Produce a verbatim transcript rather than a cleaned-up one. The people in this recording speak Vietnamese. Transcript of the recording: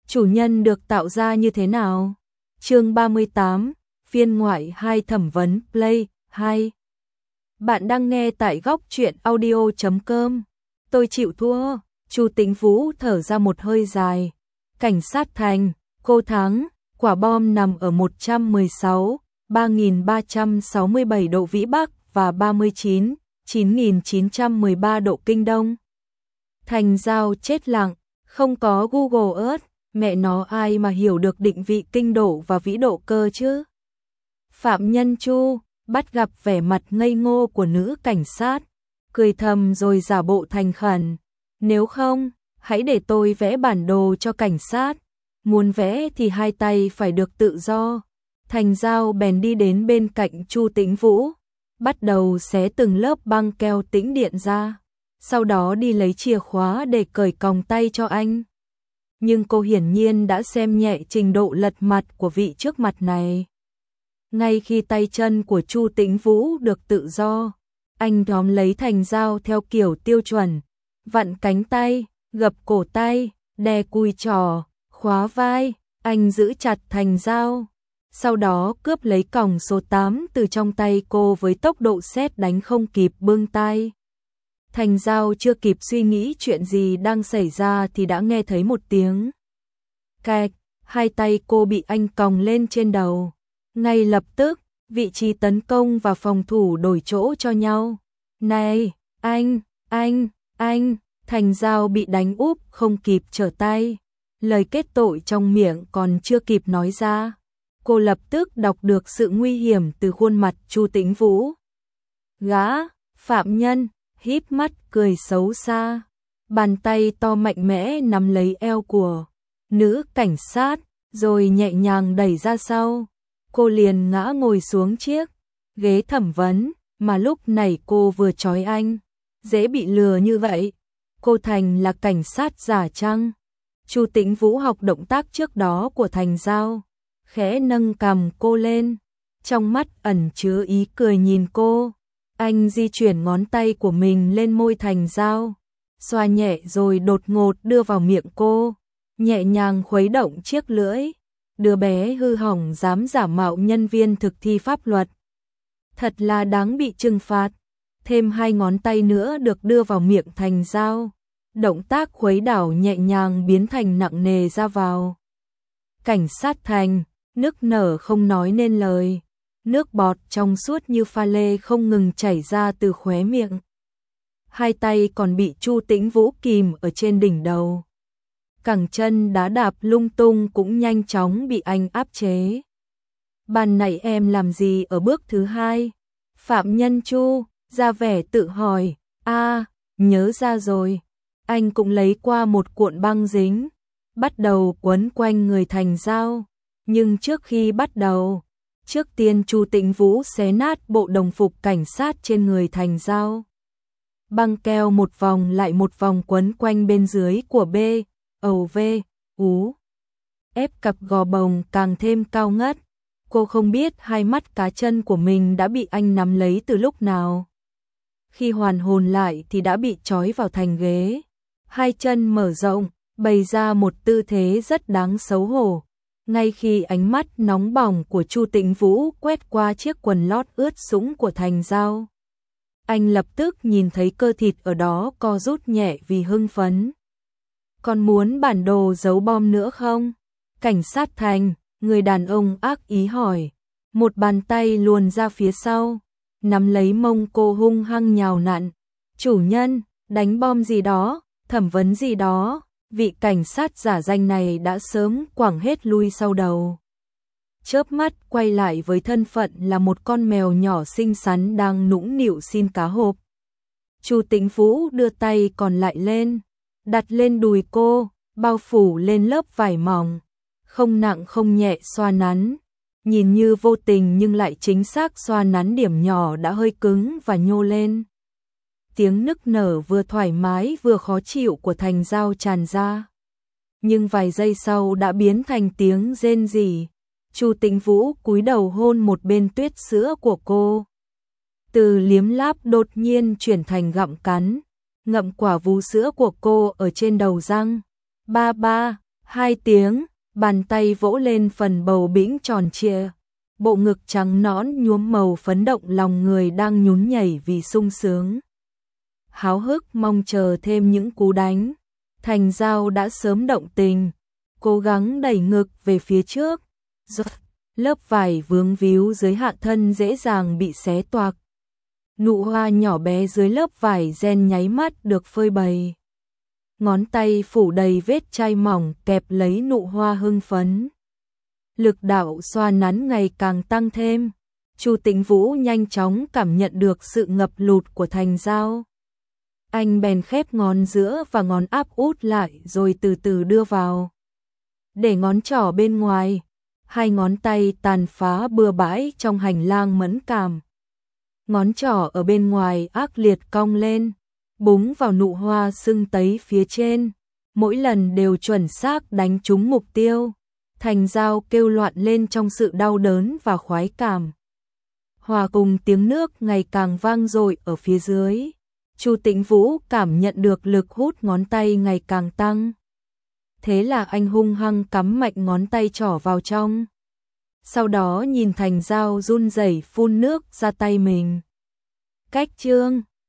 chủ nhân được tạo ra như thế nào? Chương ba mươi tám, phiên ngoại hai thẩm vấn play hai. Bạn đang nghe tại góc truyện audio chấm com. Tôi chịu thua. Chu Tĩnh Vũ thở ra một hơi dài. Cảnh sát thành, cô thắng. Quả bom nằm ở một trăm mười sáu, ba nghìn ba trăm sáu mươi bảy độ Vĩ Bắc và ba mươi chín, chín nghìn chín trăm mười ba độ Kinh Đông. Thành Giao chết lặng, không có Google Earth, mẹ nó ai mà hiểu được định vị kinh độ và vĩ độ cơ chứ? Phạm Nhân Chu bắt gặp vẻ mặt ngây ngô của nữ cảnh sát, cười thầm rồi giả bộ thành khẩn. Nếu không, hãy để tôi vẽ bản đồ cho cảnh sát. Muốn vẽ thì hai tay phải được tự do. Thành Giao bèn đi đến bên cạnh Chu Tĩnh Vũ, bắt đầu xé từng lớp băng keo tĩnh điện ra, sau đó đi lấy chìa khóa để cởi còng tay cho anh. Nhưng cô hiển nhiên đã xem nhẹ trình độ lật mặt của vị trước mặt này. Ngay khi tay chân của Chu Tĩnh Vũ được tự do, anh tóm lấy Thành Giao theo kiểu tiêu chuẩn, vặn cánh tay, gập cổ tay, đè cùi trỏ, khóa vai, anh giữ chặt Thành Giao. Sau đó cướp lấy còng số tám từ trong tay cô với tốc độ sét đánh không kịp bưng tay. Thành Giao chưa kịp suy nghĩ chuyện gì đang xảy ra thì đã nghe thấy một tiếng cạch, hai tay cô bị anh còng lên trên đầu. Ngay lập tức, vị trí tấn công và phòng thủ đổi chỗ cho nhau. Này, anh, anh, anh, Thành Giao bị đánh úp không kịp trở tay. Lời kết tội trong miệng còn chưa kịp nói ra, cô lập tức đọc được sự nguy hiểm từ khuôn mặt Chu Tĩnh Vũ. Gã, phạm nhân, híp mắt cười xấu xa, bàn tay to mạnh mẽ nắm lấy eo của nữ cảnh sát, rồi nhẹ nhàng đẩy ra sau. Cô liền ngã ngồi xuống chiếc ghế thẩm vấn, mà lúc này cô vừa trói anh. Dễ bị lừa như vậy. Cô Thành là cảnh sát giả chăng? Chu Tĩnh Vũ học động tác trước đó của Thành Giao, khẽ nâng cằm cô lên, trong mắt ẩn chứa ý cười nhìn cô. Anh di chuyển ngón tay của mình lên môi Thành Giao, xoa nhẹ rồi đột ngột đưa vào miệng cô, nhẹ nhàng khuấy động chiếc lưỡi. Đứa bé hư hỏng dám giả mạo nhân viên thực thi pháp luật, thật là đáng bị trừng phạt. Thêm hai ngón tay nữa được đưa vào miệng Thành Giao, động tác khuấy đảo nhẹ nhàng biến thành nặng nề ra vào. Cảnh sát Thành nức nở không nói nên lời, nước bọt trong suốt như pha lê không ngừng chảy ra từ khóe miệng. Hai tay còn bị Chu Tĩnh Vũ kìm ở trên đỉnh đầu. Cẳng chân đá đạp lung tung cũng nhanh chóng bị anh áp chế. Ban nãy em làm gì ở bước thứ hai? Phạm Nhân Chu ra vẻ tự hỏi. A, à, nhớ ra rồi. Anh cũng lấy qua một cuộn băng dính, bắt đầu quấn quanh người Thành Giao. Nhưng trước khi bắt đầu, trước tiên Chu Tĩnh Vũ xé nát bộ đồng phục cảnh sát trên người Thành Giao. Băng keo một vòng lại một vòng quấn quanh bên dưới của B, ầu V, ú. Ép cặp gò bồng càng thêm cao ngất. Cô không biết hai mắt cá chân của mình đã bị anh nắm lấy từ lúc nào. Khi hoàn hồn lại thì đã bị trói vào thành ghế. Hai chân mở rộng, bày ra một tư thế rất đáng xấu hổ. Ngay khi ánh mắt nóng bỏng của Chu Tĩnh Vũ quét qua chiếc quần lót ướt sũng của Thành Giao, anh lập tức nhìn thấy cơ thịt ở đó co rút nhẹ vì hưng phấn. Còn muốn bản đồ giấu bom nữa không? Cảnh sát Thành, người đàn ông ác ý hỏi. Một bàn tay luồn ra phía sau, nắm lấy mông cô hung hăng nhào nặn. Chủ nhân, đánh bom gì đó, thẩm vấn gì đó. Vị cảnh sát giả danh này đã sớm quẳng hết lui sau đầu. Chớp mắt quay lại với thân phận là một con mèo nhỏ xinh xắn đang nũng nịu xin cá hộp. Chu Tĩnh Vũ đưa tay còn lại lên, đặt lên đùi cô, bao phủ lên lớp vải mỏng, không nặng không nhẹ xoa nắn, nhìn như vô tình nhưng lại chính xác xoa nắn điểm nhỏ đã hơi cứng và nhô lên. Tiếng nức nở vừa thoải mái vừa khó chịu của Thành Giao tràn ra, nhưng vài giây sau đã biến thành tiếng rên rỉ. Chu Tĩnh Vũ cúi đầu hôn một bên tuyết sữa của cô. Từ liếm láp đột nhiên chuyển thành gặm cắn, ngậm quả vú sữa của cô ở trên đầu răng. Ba ba, Hai tiếng, bàn tay vỗ lên phần bầu bĩnh tròn trịa, bộ ngực trắng nõn nhuốm màu phấn động lòng người đang nhún nhảy vì sung sướng. Háo hức mong chờ thêm những cú đánh, Thành Giao đã sớm động tình, cố gắng đẩy ngực về phía trước, lớp vải vướng víu dưới hạ thân dễ dàng bị xé toạc. Nụ hoa nhỏ bé dưới lớp vải ren nháy mắt được phơi bày. Ngón tay phủ đầy vết chai mỏng kẹp lấy nụ hoa hưng phấn. Lực đạo xoa nắn ngày càng tăng thêm. Chu Tĩnh Vũ nhanh chóng cảm nhận được sự ngập lụt của Thành Giao. Anh bèn khép ngón giữa và ngón áp út lại rồi từ từ đưa vào. Để ngón trỏ bên ngoài, hai ngón tay tàn phá bừa bãi trong hành lang mẫn cảm. Ngón trỏ ở bên ngoài ác liệt cong lên, búng vào nụ hoa sưng tấy phía trên, mỗi lần đều chuẩn xác đánh trúng mục tiêu. Thành Giao kêu loạn lên trong sự đau đớn và khoái cảm. Hòa cùng tiếng nước ngày càng vang dội ở phía dưới, Chu Tĩnh Vũ cảm nhận được lực hút ngón tay ngày càng tăng. Thế là anh hung hăng cắm mạnh ngón tay trỏ vào trong. Sau đó nhìn Thành Giao run rẩy phun nước ra tay mình. Cách chương